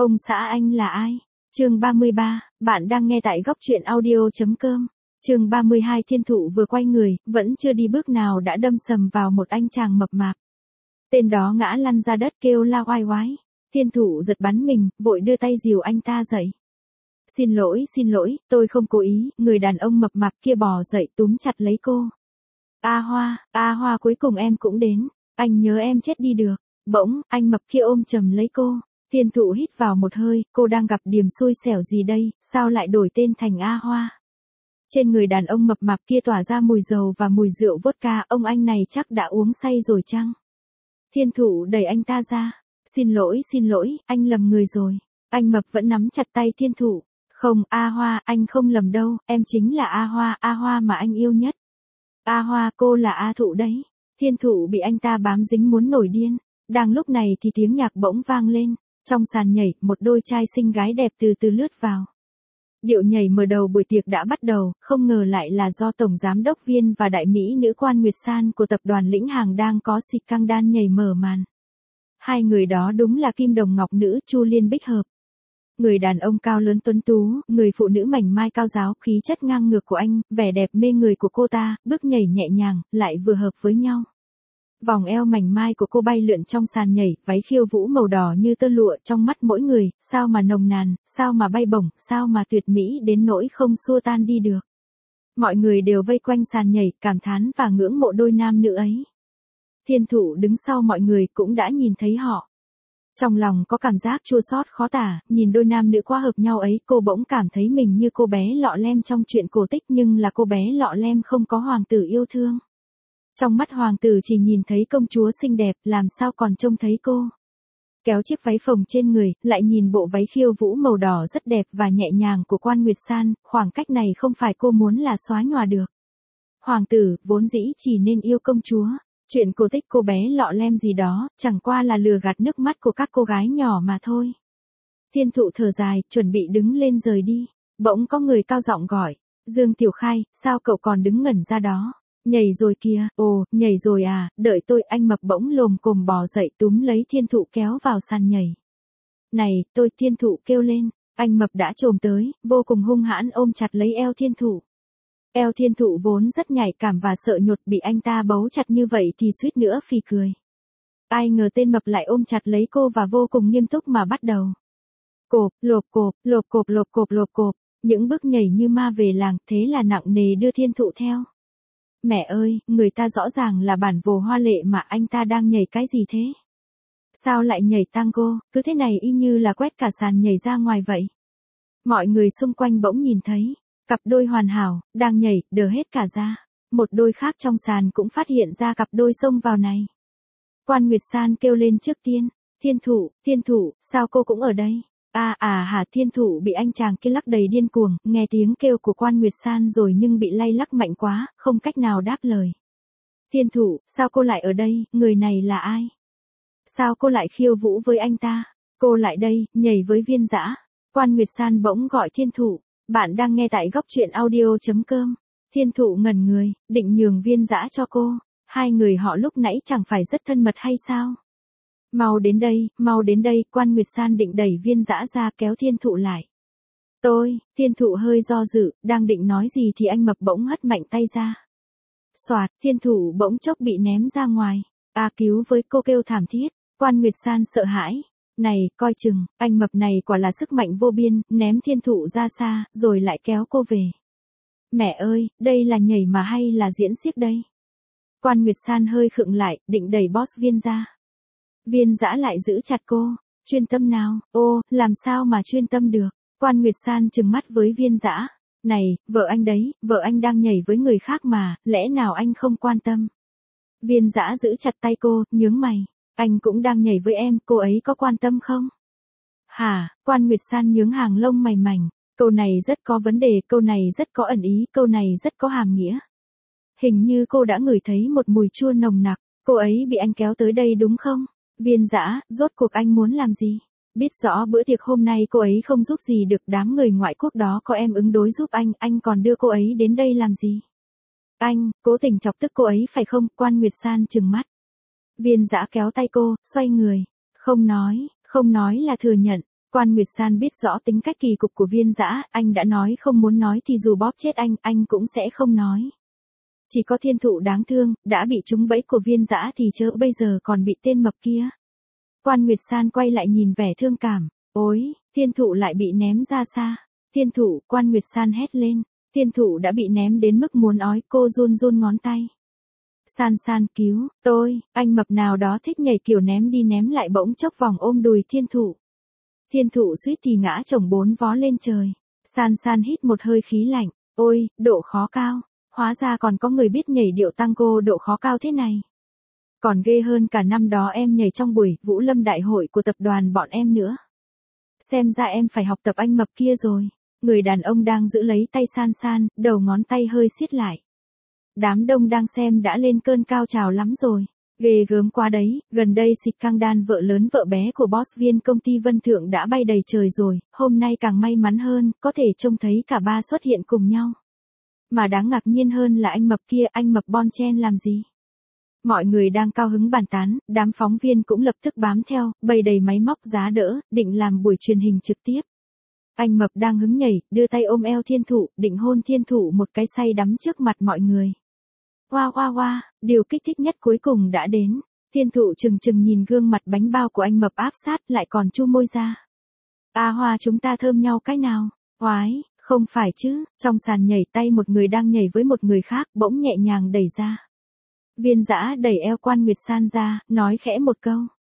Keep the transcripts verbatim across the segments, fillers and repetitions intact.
Ông xã anh là ai? Chương ba mươi ba, bạn đang nghe tại góc truyện audio.com. Chương ba mươi hai Thiên Thụ vừa quay người, vẫn chưa đi bước nào đã đâm sầm vào một anh chàng mập mạp. Tên đó ngã lăn ra đất kêu la oai oái. Thiên Thụ giật bắn mình, vội đưa tay dìu anh ta dậy. Xin lỗi, xin lỗi, tôi không cố ý, người đàn ông mập mạp kia bò dậy túm chặt lấy cô. A Hoa, A Hoa cuối cùng em cũng đến, anh nhớ em chết đi được. Bỗng, anh mập kia ôm chầm lấy cô. Thiên Thụ hít vào một hơi, cô đang gặp điểm xui xẻo gì đây, sao lại đổi tên thành A Hoa? Trên người đàn ông mập mạp kia tỏa ra mùi dầu và mùi rượu vodka, ông anh này chắc đã uống say rồi chăng? Thiên Thụ đẩy anh ta ra. Xin lỗi, xin lỗi, anh lầm người rồi. Anh mập vẫn nắm chặt tay Thiên Thụ. Không, A Hoa, anh không lầm đâu, em chính là A Hoa, A Hoa mà anh yêu nhất. A Hoa, cô là A Thụ đấy. Thiên Thụ bị anh ta bám dính muốn nổi điên. Đang lúc này thì tiếng nhạc bỗng vang lên. Trong sàn nhảy, một đôi trai xinh gái đẹp từ từ lướt vào. Điệu nhảy mở đầu buổi tiệc đã bắt đầu, không ngờ lại là do Tổng Giám đốc Viên và đại mỹ nữ Quan Nguyệt San của tập đoàn Lĩnh Hàng đang có xịt căng đan nhảy mở màn. Hai người đó đúng là kim đồng ngọc nữ Chu Liên Bích Hợp. Người đàn ông cao lớn tuấn tú, người phụ nữ mảnh mai cao ráo, khí chất ngang ngược của anh, vẻ đẹp mê người của cô ta, bước nhảy nhẹ nhàng, lại vừa hợp với nhau. Vòng eo mảnh mai của cô bay lượn trong sàn nhảy, váy khiêu vũ màu đỏ như tơ lụa trong mắt mỗi người, sao mà nồng nàn, sao mà bay bổng, sao mà tuyệt mỹ đến nỗi không xua tan đi được. Mọi người đều vây quanh sàn nhảy, cảm thán và ngưỡng mộ đôi nam nữ ấy. Thiên Thụ đứng sau mọi người cũng đã nhìn thấy họ. Trong lòng có cảm giác chua xót khó tả, nhìn đôi nam nữ quá hợp nhau ấy, cô bỗng cảm thấy mình như cô bé lọ lem trong truyện cổ tích, nhưng là cô bé lọ lem không có hoàng tử yêu thương. Trong mắt hoàng tử chỉ nhìn thấy công chúa xinh đẹp, làm sao còn trông thấy cô. Kéo chiếc váy phồng trên người, lại nhìn bộ váy khiêu vũ màu đỏ rất đẹp và nhẹ nhàng của Quan Nguyệt San, khoảng cách này không phải cô muốn là xóa nhòa được. Hoàng tử, vốn dĩ chỉ nên yêu công chúa. Chuyện cổ tích cô bé lọ lem gì đó, chẳng qua là lừa gạt nước mắt của các cô gái nhỏ mà thôi. Thiên Thụ thở dài, chuẩn bị đứng lên rời đi. Bỗng có người cao giọng gọi. Dương Tiểu Khai, sao cậu còn đứng ngẩn ra đó? Nhảy rồi kìa, ồ, nhảy rồi à, đợi tôi. Anh mập bỗng lồm cồm bò dậy túm lấy Thiên Thụ kéo vào sàn nhảy. Này, tôi, Thiên Thụ kêu lên. Anh mập đã chồm tới, vô cùng hung hãn ôm chặt lấy eo Thiên Thụ. Eo Thiên Thụ vốn rất nhạy cảm và sợ nhột, bị anh ta bấu chặt như vậy thì suýt nữa phì cười. Ai ngờ tên mập lại ôm chặt lấy cô và vô cùng nghiêm túc mà bắt đầu. Cộp, lộp cộp, lộp cộp lộp cộp lộp cộp, những bước nhảy như ma về làng, thế là nặng nề đưa Thiên Thụ theo. Mẹ ơi, người ta rõ ràng là bản vồ hoa lệ mà anh ta đang nhảy cái gì thế? Sao lại nhảy tango, cứ thế này y như là quét cả sàn nhảy ra ngoài vậy. Mọi người xung quanh bỗng nhìn thấy. Cặp đôi hoàn hảo, đang nhảy, đờ hết cả ra. Một đôi khác trong sàn cũng phát hiện ra cặp đôi xông vào này. Quan Nguyệt San kêu lên trước tiên. Thiên Thụ, Thiên Thụ, sao cô cũng ở đây? À à hả. Thiên Thụ bị anh chàng kia lắc đầy điên cuồng, nghe tiếng kêu của Quan Nguyệt San rồi nhưng bị lay lắc mạnh quá, không cách nào đáp lời. Thiên Thụ, sao cô lại ở đây, người này là ai? Sao cô lại khiêu vũ với anh ta? Cô lại đây, nhảy với Viên Dã. Quan Nguyệt San bỗng gọi Thiên Thụ. Bạn đang nghe tại góc truyện audio.com. Thiên Thụ ngẩn người, định nhường Viên Dã cho cô. Hai người họ lúc nãy chẳng phải rất thân mật hay sao? Mau đến đây, mau đến đây. Quan Nguyệt San định đẩy Viên Dã ra kéo Thiên Thụ lại. Tôi, Thiên Thụ hơi do dự, đang định nói gì thì anh mập bỗng hất mạnh tay ra. Xoạt, Thiên Thụ bỗng chốc bị ném ra ngoài. A cứu với, cô kêu thảm thiết. Quan Nguyệt San sợ hãi. Này, coi chừng, anh mập này quả là sức mạnh vô biên, ném Thiên Thụ ra xa, rồi lại kéo cô về. Mẹ ơi, đây là nhảy mà hay là diễn xiếc đây? Quan Nguyệt San hơi khựng lại, định đẩy boss Viên ra. Viên Dã lại giữ chặt cô. Chuyên tâm nào, ô, làm sao mà chuyên tâm được? Quan Nguyệt San trừng mắt với Viên Dã. Này, vợ anh đấy, vợ anh đang nhảy với người khác mà, lẽ nào anh không quan tâm? Viên Dã giữ chặt tay cô, nhướng mày. Anh cũng đang nhảy với em, cô ấy có quan tâm không? Hả? Quan Nguyệt San nhướng hàng lông mày mảnh. Câu này rất có vấn đề, câu này rất có ẩn ý, câu này rất có hàm nghĩa. Hình như cô đã ngửi thấy một mùi chua nồng nặc. Cô ấy bị anh kéo tới đây đúng không? Viên Dã, rốt cuộc anh muốn làm gì? Biết rõ bữa tiệc hôm nay cô ấy không giúp gì được đám người ngoại quốc đó, có em ứng đối giúp anh, anh còn đưa cô ấy đến đây làm gì? Anh, cố tình chọc tức cô ấy phải không? Quan Nguyệt San trừng mắt. Viên Dã kéo tay cô, xoay người. Không nói, không nói là thừa nhận. Quan Nguyệt San biết rõ tính cách kỳ cục của Viên Dã, anh đã nói không muốn nói thì dù bóp chết anh, anh cũng sẽ không nói. Chỉ có Thiên Thụ đáng thương, đã bị trúng bẫy của Viên Dã thì chớ bây giờ còn bị tên mập kia. Quan Nguyệt San quay lại nhìn vẻ thương cảm. Ôi, Thiên Thụ lại bị ném ra xa. Thiên Thụ, Quan Nguyệt San hét lên. Thiên Thụ đã bị ném đến mức muốn ói, cô run run ngón tay. San San cứu, tôi, anh mập nào đó thích nhảy kiểu ném đi ném lại bỗng chốc vòng ôm đùi Thiên Thụ. Thiên Thụ suýt thì ngã chồng bốn vó lên trời. San San hít một hơi khí lạnh. Ôi, độ khó cao. Hóa ra còn có người biết nhảy điệu tango độ khó cao thế này. Còn ghê hơn cả năm đó em nhảy trong buổi Vũ Lâm đại hội của tập đoàn bọn em nữa. Xem ra em phải học tập anh mập kia rồi. Người đàn ông đang giữ lấy tay San San, đầu ngón tay hơi siết lại. Đám đông đang xem đã lên cơn cao trào lắm rồi. Ghê gớm quá đấy, gần đây Xịt Cang Đan vợ lớn vợ bé của boss viên công ty Vân Thượng đã bay đầy trời rồi, hôm nay càng may mắn hơn, có thể trông thấy cả ba xuất hiện cùng nhau. Mà đáng ngạc nhiên hơn là anh mập kia, anh mập bon chen làm gì? Mọi người đang cao hứng bàn tán, đám phóng viên cũng lập tức bám theo, bày đầy máy móc giá đỡ, định làm buổi truyền hình trực tiếp. Anh mập đang hứng nhảy, đưa tay ôm eo Thiên Thụ, định hôn Thiên Thụ một cái say đắm trước mặt mọi người. Oa oa oa, điều kích thích nhất cuối cùng đã đến. Thiên Thụ chừng chừng nhìn gương mặt bánh bao của anh mập áp sát lại còn chu môi ra. A Hoa chúng ta thơm nhau cái nào? Oái, không phải chứ, trong sàn nhảy tay một người đang nhảy với một người khác bỗng nhẹ nhàng đẩy ra. Viên Dã đẩy eo Quan Nguyệt San ra, nói khẽ một câu.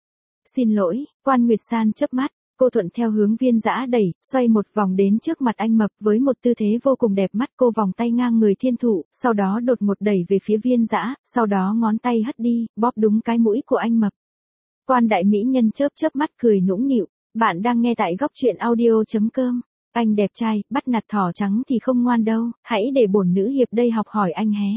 Xin lỗi, Quan Nguyệt San chớp mắt. Cô thuận theo hướng Viên Dã đẩy, xoay một vòng đến trước mặt anh mập với một tư thế vô cùng đẹp mắt. Cô vòng tay ngang người Thiên Thụ, sau đó đột một đẩy về phía Viên Dã, sau đó ngón tay hất đi, bóp đúng cái mũi của anh mập. Quan đại mỹ nhân chớp chớp mắt cười nũng nịu. Bạn đang nghe tại góc truyện audio chấm com. Anh đẹp trai, bắt nạt thỏ trắng thì không ngoan đâu, hãy để bổn nữ hiệp đây học hỏi anh hé.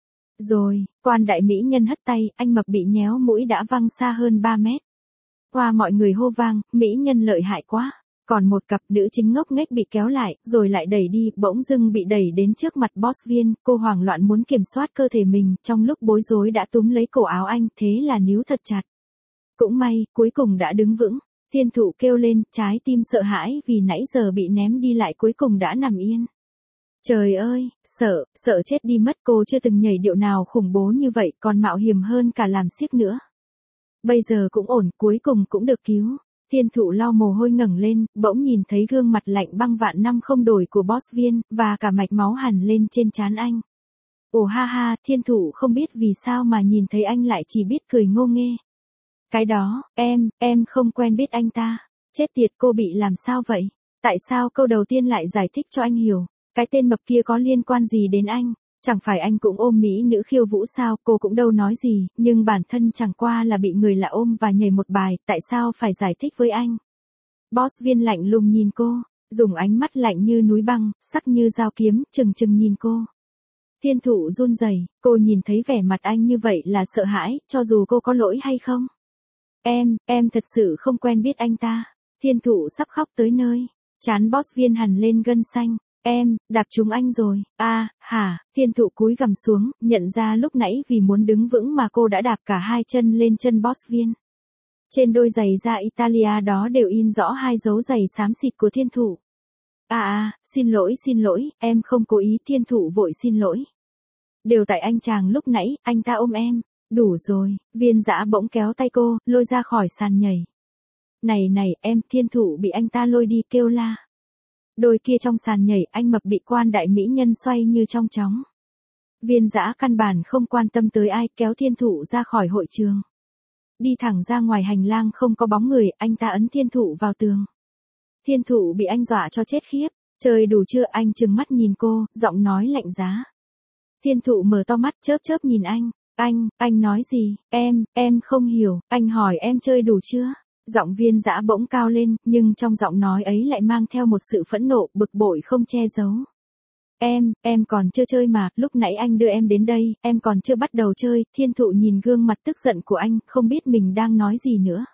Rồi, Quan đại mỹ nhân hất tay, anh mập bị nhéo mũi đã văng xa hơn ba mét. Qua mọi người hô vang, mỹ nhân lợi hại quá. Còn một cặp nữ chính ngốc nghếch bị kéo lại, rồi lại đẩy đi, bỗng dưng bị đẩy đến trước mặt boss viên, cô hoảng loạn muốn kiểm soát cơ thể mình, trong lúc bối rối đã túm lấy cổ áo anh, thế là níu thật chặt. Cũng may, cuối cùng đã đứng vững. Thiên Thụ kêu lên, trái tim sợ hãi vì nãy giờ bị ném đi lại cuối cùng đã nằm yên. Trời ơi, sợ, sợ chết đi mất, cô chưa từng nhảy điệu nào khủng bố như vậy, còn mạo hiểm hơn cả làm xiếc nữa. Bây giờ cũng ổn, cuối cùng cũng được cứu. Thiên Thụ lau mồ hôi ngẩng lên, bỗng nhìn thấy gương mặt lạnh băng vạn năm không đổi của boss viên, và cả mạch máu hằn lên trên trán anh. Ồ ha ha, Thiên Thụ không biết vì sao mà nhìn thấy anh lại chỉ biết cười ngô nghê. Cái đó, em, em không quen biết anh ta. Chết tiệt, cô bị làm sao vậy? Tại sao câu đầu tiên lại giải thích cho anh hiểu? Cái tên mập kia có liên quan gì đến anh? Chẳng phải anh cũng ôm mỹ nữ khiêu vũ sao? Cô cũng đâu nói gì, nhưng bản thân chẳng qua là bị người lạ ôm và nhảy một bài, tại sao phải giải thích với anh? Boss viên lạnh lùng nhìn cô, dùng ánh mắt lạnh như núi băng, sắc như dao kiếm, chừng chừng nhìn cô. Thiên Thụ run rẩy, cô nhìn thấy vẻ mặt anh như vậy là sợ hãi, cho dù cô có lỗi hay không. Em, em thật sự không quen biết anh ta. Thiên Thụ sắp khóc tới nơi, trán boss viên hằn lên gân xanh. Em, đạp trúng anh rồi. A, à, hả? Thiên Thụ cúi gằm xuống, nhận ra lúc nãy vì muốn đứng vững mà cô đã đạp cả hai chân lên chân boss viên. Trên đôi giày da Italia đó đều in rõ hai dấu giày xám xịt của Thiên Thụ. À à, xin lỗi xin lỗi, em không cố ý. Thiên Thụ vội xin lỗi. Đều tại anh chàng lúc nãy, anh ta ôm em. Đủ rồi, Viên Dã bỗng kéo tay cô, lôi ra khỏi sàn nhảy. Này này, em, Thiên Thụ bị anh ta lôi đi kêu la. Đôi kia trong sàn nhảy, anh mập bị Quan đại mỹ nhân xoay như trong chóng. Viên Dã căn bản không quan tâm tới ai, kéo Thiên Thụ ra khỏi hội trường. Đi thẳng ra ngoài hành lang không có bóng người, anh ta ấn Thiên Thụ vào tường. Thiên Thụ bị anh dọa cho chết khiếp. Trời đủ chưa? Anh trừng mắt nhìn cô, giọng nói lạnh giá. Thiên Thụ mở to mắt chớp chớp nhìn anh. Anh, anh nói gì? Em, em không hiểu. Anh hỏi em chơi đủ chưa? Giọng Viên Dã bỗng cao lên, nhưng trong giọng nói ấy lại mang theo một sự phẫn nộ, bực bội không che giấu. Em, em còn chưa chơi mà, lúc nãy anh đưa em đến đây, em còn chưa bắt đầu chơi. Thiên Thụ nhìn gương mặt tức giận của anh, không biết mình đang nói gì nữa.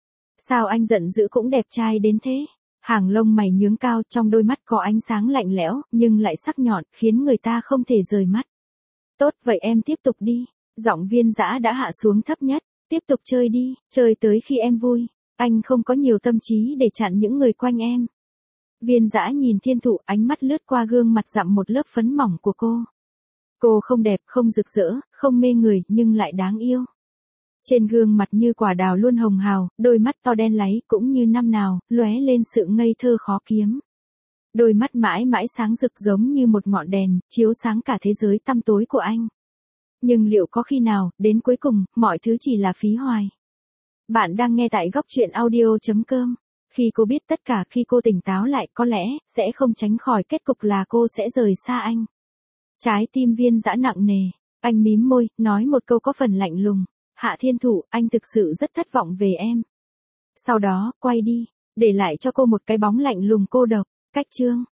Sao anh giận dữ cũng đẹp trai đến thế? Hàng lông mày nhướng cao, trong đôi mắt có ánh sáng lạnh lẽo, nhưng lại sắc nhọn, khiến người ta không thể rời mắt. Tốt vậy em tiếp tục đi. Giọng Viên Dã đã hạ xuống thấp nhất. Tiếp tục chơi đi, chơi tới khi em vui. Anh không có nhiều tâm trí để chặn những người quanh em. Viên Dã nhìn Thiên Thụ, ánh mắt lướt qua gương mặt dặm một lớp phấn mỏng của cô. Cô không đẹp, không rực rỡ, không mê người, nhưng lại đáng yêu. Trên gương mặt như quả đào luôn hồng hào, đôi mắt to đen láy cũng như năm nào, lóe lên sự ngây thơ khó kiếm. Đôi mắt mãi mãi sáng rực giống như một ngọn đèn, chiếu sáng cả thế giới tăm tối của anh. Nhưng liệu có khi nào, đến cuối cùng, mọi thứ chỉ là phí hoài? Bạn đang nghe tại góc truyện audio chấm com. Khi cô biết tất cả, khi cô tỉnh táo lại, có lẽ, sẽ không tránh khỏi kết cục là cô sẽ rời xa anh. Trái tim Viên Dã nặng nề. Anh mím môi, nói một câu có phần lạnh lùng. Hạ Thiên Thụ, anh thực sự rất thất vọng về em. Sau đó, quay đi, để lại cho cô một cái bóng lạnh lùng cô độc. Cách chương.